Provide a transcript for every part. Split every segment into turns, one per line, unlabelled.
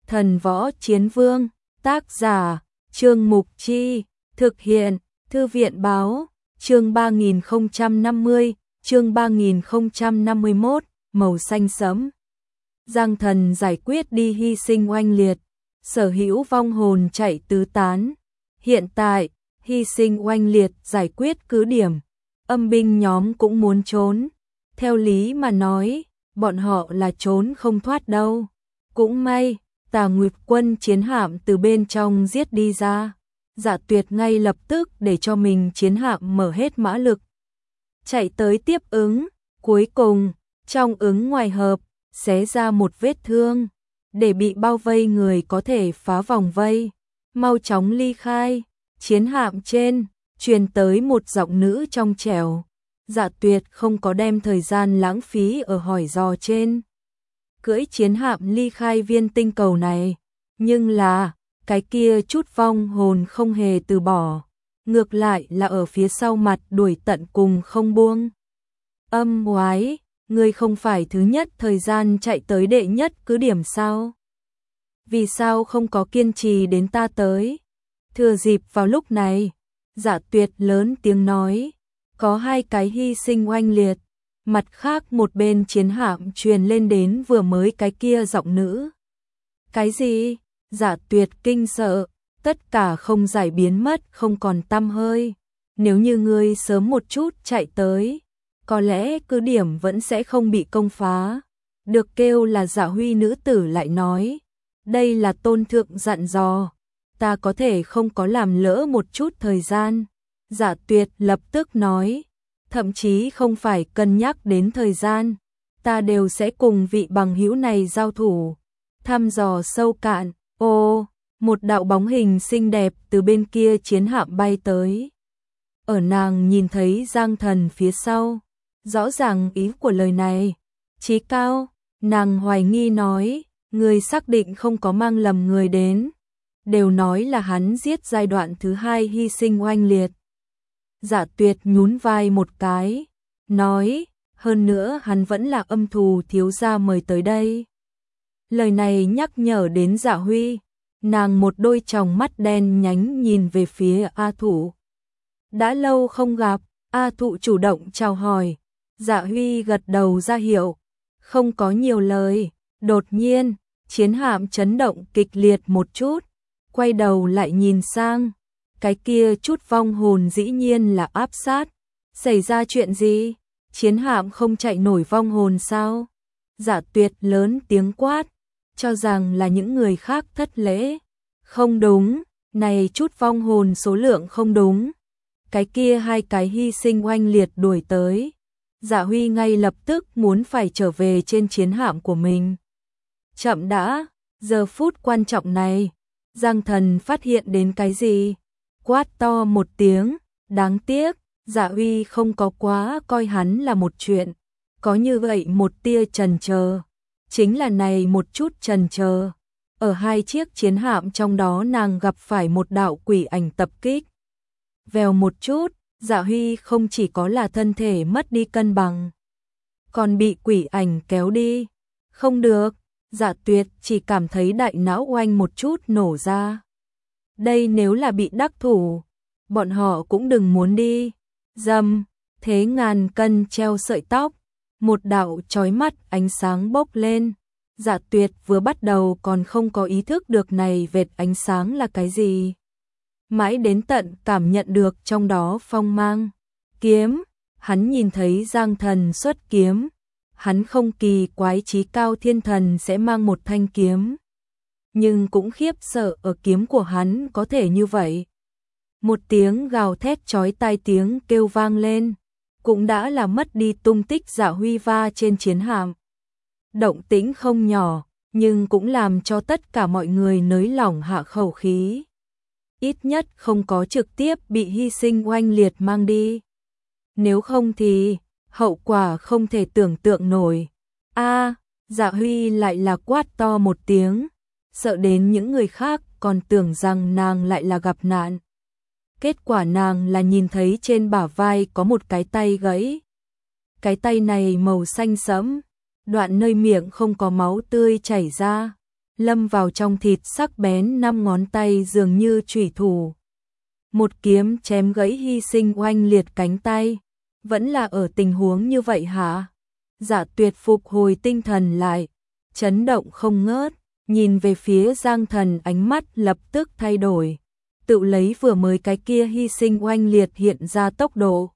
Thần Võ Chiến Vương, tác giả, Trương Mục Chi, thực hiện, Thư viện Báo, chương 3050, chương 3051, màu xanh sẫm. Giang Thần giải quyết đi hy sinh oanh liệt, sở hữu vong hồn chạy tứ tán. Hiện tại, hy sinh oanh liệt giải quyết cứ điểm, âm binh nhóm cũng muốn trốn. Theo lý mà nói, bọn họ là trốn không thoát đâu. Cũng may, Tà Nguyệt quân chiến hạm từ bên trong giết đi ra. Dạ Tuyệt ngay lập tức để cho mình chiến hạm mở hết mã lực, chạy tới tiếp ứng. Cuối cùng, trong ứng ngoài hợp, xé ra một vết thương, để bị bao vây người có thể phá vòng vây, mau chóng ly khai. Chiến hạm trên, truyền tới một giọng nữ trong trẻo. Dạ Tuyệt không có đem thời gian lãng phí ở hỏi dò trên. Cưỡi chiến hạm ly khai viên tinh cầu này, nhưng là, cái kia chút vong hồn không hề từ bỏ, ngược lại là ở phía sau mặt đuổi tận cùng không buông. Âm oái, ngươi không phải thứ nhất thời gian chạy tới đệ nhất cứ điểm sao? Vì sao không có kiên trì đến ta tới? Thừa dịp vào lúc này, Dạ Tuyệt lớn tiếng nói, có hai cái hy sinh oanh liệt, mặt khác một bên chiến hạm truyền lên đến vừa mới cái kia giọng nữ. Cái gì? Dạ Tuyệt kinh sợ, tất cả không giải biến mất không còn tăm hơi. Nếu như ngươi sớm một chút chạy tới, có lẽ cứ điểm vẫn sẽ không bị công phá. Được kêu là Dạ Huy nữ tử lại nói, đây là tôn thượng dặn dò, ta có thể không có làm lỡ một chút thời gian. Dạ Tuyệt lập tức nói, thậm chí không phải cân nhắc đến thời gian, ta đều sẽ cùng vị bằng hữu này giao thủ, thăm dò sâu cạn. Ô, một đạo bóng hình xinh đẹp từ bên kia chiến hạm bay tới. Ở nàng nhìn thấy Giang Thần phía sau, rõ ràng ý của lời này. Chí Cao, nàng hoài nghi nói, người xác định không có mang lầm người đến. Đều nói là hắn giết giai đoạn thứ hai hy sinh oanh liệt. Dạ Tuyệt nhún vai một cái, nói, hơn nữa hắn vẫn là âm thù thiếu gia mời tới đây. Lời này nhắc nhở đến Dạ Huy, nàng một đôi tròng mắt đen nhánh nhìn về phía A Thụ. Đã lâu không gặp, A Thụ chủ động chào hỏi. Dạ Huy gật đầu ra hiệu, không có nhiều lời. Đột nhiên, chiến hạm chấn động kịch liệt một chút, quay đầu lại nhìn sang, cái kia chút vong hồn dĩ nhiên là áp sát. Xảy ra chuyện gì? Chiến hạm không chạy nổi vong hồn sao? Dạ Tuyệt lớn tiếng quát, cho rằng là những người khác thất lễ. Không đúng, này chút vong hồn số lượng không đúng. Cái kia hai cái hy sinh oanh liệt đuổi tới. Dạ Huy ngay lập tức muốn phải trở về trên chiến hạm của mình. Chậm đã, giờ phút quan trọng này, Giang Thần phát hiện đến cái gì? Quát to một tiếng, đáng tiếc, Dạ Huy không có quá coi hắn là một chuyện. Có như vậy một tia chần chờ, chính là này một chút chần chờ. Ở hai chiếc chiến hạm trong đó nàng gặp phải một đạo quỷ ảnh tập kích. Vèo một chút, Dạ Huy không chỉ có là thân thể mất đi cân bằng, còn bị quỷ ảnh kéo đi. Không được, Dạ Tuyệt chỉ cảm thấy đại não oanh một chút nổ ra. Đây nếu là bị đắc thủ, bọn họ cũng đừng muốn đi. Dầm, thế ngàn cân treo sợi tóc, một đạo chói mắt ánh sáng bốc lên. Dạ Tuyệt vừa bắt đầu còn không có ý thức được này vệt ánh sáng là cái gì. Mãi đến tận cảm nhận được trong đó phong mang. Kiếm, hắn nhìn thấy Giang Thần xuất kiếm. Hắn không kỳ quái Chí Cao Thiên Thần sẽ mang một thanh kiếm. Nhưng cũng khiếp sợ ở kiếm của hắn có thể như vậy. Một tiếng gào thét chói tai tiếng kêu vang lên. Cũng đã là mất đi tung tích Dạ Huy va trên chiến hạm. Động tĩnh không nhỏ, nhưng cũng làm cho tất cả mọi người nới lỏng hạ khẩu khí. Ít nhất không có trực tiếp bị hy sinh oanh liệt mang đi. Nếu không thì, hậu quả không thể tưởng tượng nổi. Dạ Huy lại là quát to một tiếng, sợ đến những người khác còn tưởng rằng nàng lại là gặp nạn. Kết quả nàng là nhìn thấy trên bả vai có một cái tay gãy. Cái tay này màu xanh sẫm, đoạn nơi miệng không có máu tươi chảy ra, lâm vào trong thịt sắc bén, 5 ngón tay dường như chủy thủ. Một kiếm chém gãy Hy Sinh oanh liệt cánh tay. Vẫn là ở tình huống như vậy hả? Dạ Tuyệt phục hồi tinh thần lại, chấn động không ngớt, nhìn về phía Giang Thần, ánh mắt lập tức thay đổi. Tự lấy vừa mới cái kia Hy Sinh oanh liệt hiện ra tốc độ.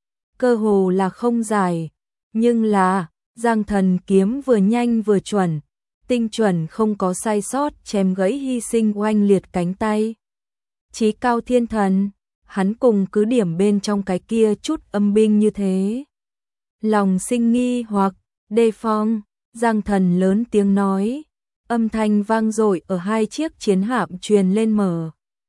Cơ hồ là không dài, nhưng là Giang Thần kiếm vừa nhanh vừa chuẩn, tinh chuẩn không có sai sót, chém gãy Hy Sinh oanh liệt cánh tay. Chí cao thiên thần, hắn cùng cứ điểm bên trong cái kia chút âm binh như thế. Lòng sinh nghi hoặc đề phòng, Giang Thần lớn tiếng nói, âm thanh vang dội ở 2 chiếc chiến hạm truyền lên, mở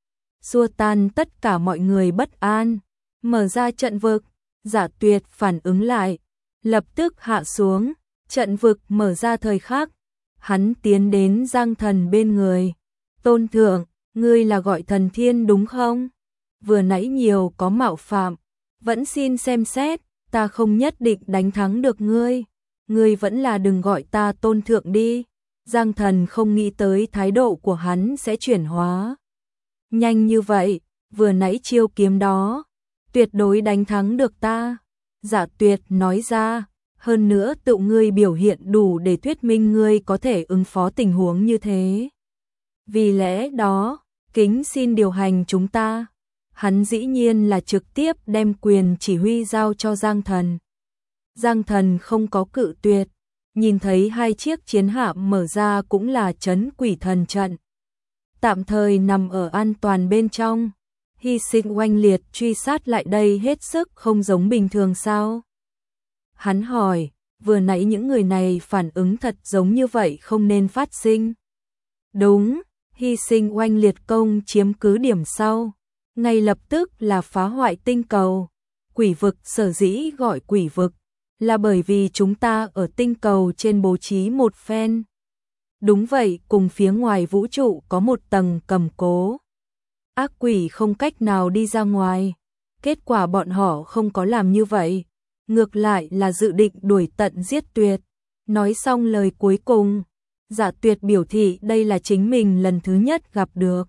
xua tan tất cả mọi người bất an, mở ra trận vực. Dạ Tuyệt phản ứng lại, lập tức hạ xuống, trận vực mở ra thời khắc, hắn tiến đến Giang Thần bên người. Tôn thượng, ngươi là gọi Thần Thiên đúng không? Vừa nãy nhiều có mạo phạm, vẫn xin xem xét, ta không nhất định đánh thắng được ngươi. Ngươi vẫn là đừng gọi ta tôn thượng đi. Giang Thần không nghĩ tới thái độ của hắn sẽ chuyển hóa nhanh như vậy, vừa nãy chiêu kiếm đó, tuyệt đối đánh thắng được ta. Dạ Tuyệt nói ra, hơn nữa tự ngươi biểu hiện đủ để thuyết minh ngươi có thể ứng phó tình huống như thế. Vì lẽ đó, kính xin điều hành chúng ta. Hắn dĩ nhiên là trực tiếp đem quyền chỉ huy giao cho Giang Thần. Giang Thần không có cự tuyệt, nhìn thấy 2 chiếc chiến hạm mở ra cũng là trấn quỷ thần trận. Tạm thời nằm ở an toàn bên trong. Hy Sinh oanh liệt truy sát lại đây hết sức không giống bình thường sao? Hắn hỏi, vừa nãy những người này phản ứng thật giống như vậy không nên phát sinh. Đúng, Hy Sinh oanh liệt công chiếm cứ điểm sau, ngay lập tức là phá hoại tinh cầu. Quỷ vực sở dĩ gọi quỷ vực, là bởi vì chúng ta ở tinh cầu trên bố trí một phen. Đúng vậy, cùng phía ngoài vũ trụ có một tầng cầm cố. Ác quỷ không cách nào đi ra ngoài. Kết quả bọn họ không có làm như vậy, ngược lại là dự định đuổi tận giết tuyệt. Nói xong lời cuối cùng, Dạ Tuyệt biểu thị đây là chính mình lần thứ nhất gặp được.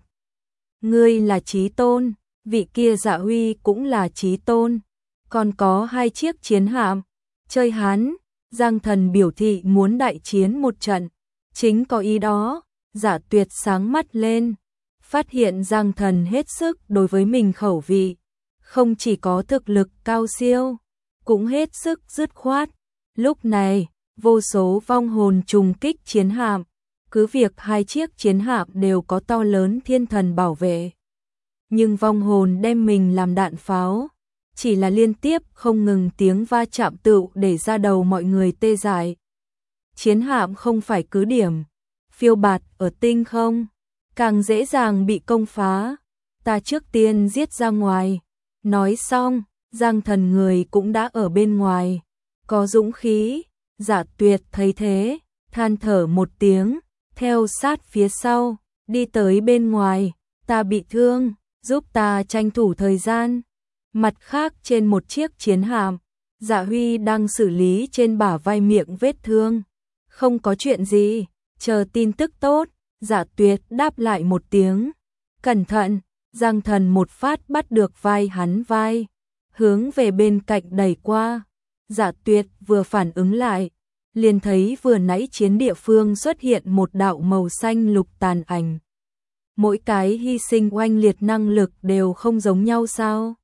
Ngươi là chí tôn, vị kia Dạ Huy cũng là chí tôn, còn có 2 chiếc chiến hạm. Chơi hắn, Giang Thần biểu thị muốn đại chiến một trận, chính có ý đó. Dạ Tuyệt sáng mắt lên, phát hiện Giang Thần hết sức đối với mình khẩu vị, không chỉ có thực lực cao siêu, cũng hết sức dứt khoát. Lúc này, vô số vong hồn trùng kích chiến hạm, cứ việc 2 chiếc chiến hạm đều có to lớn thiên thần bảo vệ, nhưng vong hồn đem mình làm đạn pháo, chỉ là liên tiếp không ngừng tiếng va chạm tựu để ra đầu mọi người tê dại. Chiến hạm không phải cứ điểm, phiêu bạt ở tinh không, càng dễ dàng bị công phá. Ta trước tiên giết ra ngoài. Nói xong, Giang Thần người cũng đã ở bên ngoài, có dũng khí. Dạ Tuyệt thấy thế, than thở một tiếng, theo sát phía sau, đi tới bên ngoài. Ta bị thương, giúp ta tranh thủ thời gian. Mặt khác trên một chiếc chiến hạm, Dạ Huy đang xử lý trên bả vai miệng vết thương. Không có chuyện gì, chờ tin tức tốt. Dạ Tuyệt đáp lại một tiếng. Cẩn thận. Giang Thần một phát bắt được vai hắn vai, hướng về bên cạnh đẩy qua. Dạ Tuyệt vừa phản ứng lại, liền thấy vừa nãy chiến địa phương xuất hiện một đạo màu xanh lục tàn ảnh. Mỗi cái hy sinh oanh liệt năng lực đều không giống nhau sao?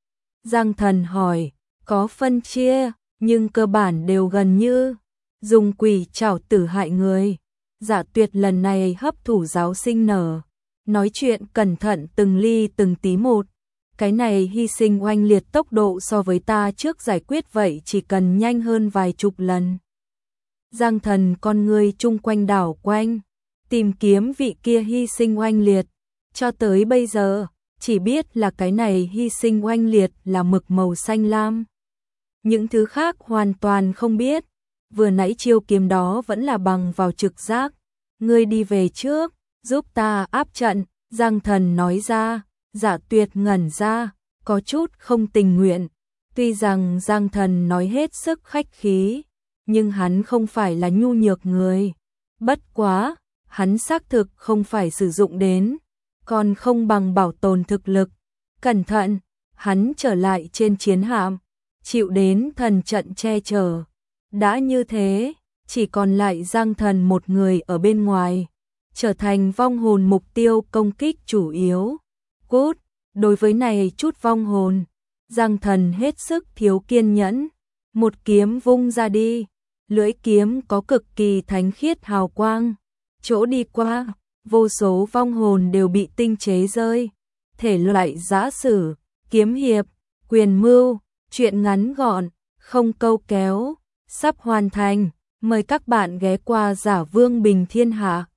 Giang Thần hỏi, có phân chia, nhưng cơ bản đều gần như dùng quỷ trảo tử hại người. Dạ Tuyệt lần này hấp thụ giáo sinh nở, nói chuyện cẩn thận từng ly từng tí một. Cái này hy sinh oanh liệt tốc độ so với ta trước giải quyết vậy chỉ cần nhanh hơn vài chục lần. Giang Thần con ngươi chung quanh đảo quanh, tìm kiếm vị kia hy sinh oanh liệt. Cho tới bây giờ, chỉ biết là cái này hy sinh oanh liệt là mực màu xanh lam. Những thứ khác hoàn toàn không biết. Vừa nãy chiêu kiếm đó vẫn là bằng vào trực giác. Ngươi đi về trước, giúp ta áp trận. Giang Thần nói ra. Dạ Tuyệt ngẩn ra, có chút không tình nguyện. Tuy rằng Giang Thần nói hết sức khách khí, nhưng hắn không phải là nhu nhược người. Bất quá, hắn xác thực không phải sử dụng đến, còn không bằng bảo tồn thực lực. Cẩn thận, hắn trở lại trên chiến hạm, chịu đến thần trận che chở. Đã như thế, chỉ còn lại Giang Thần một người ở bên ngoài, trở thành vong hồn mục tiêu công kích chủ yếu. Cút, đối với này chút vong hồn, Giang Thần hết sức thiếu kiên nhẫn, một kiếm vung ra đi, lưỡi kiếm có cực kỳ thánh khiết hào quang, chỗ đi qua, vô số vong hồn đều bị tinh chế rơi. Thể loại giã sử, kiếm hiệp, quyền mưu, truyện ngắn gọn, không câu kéo, sắp hoàn thành, mời các bạn ghé qua Giả Vương Bình Thiên Hạ.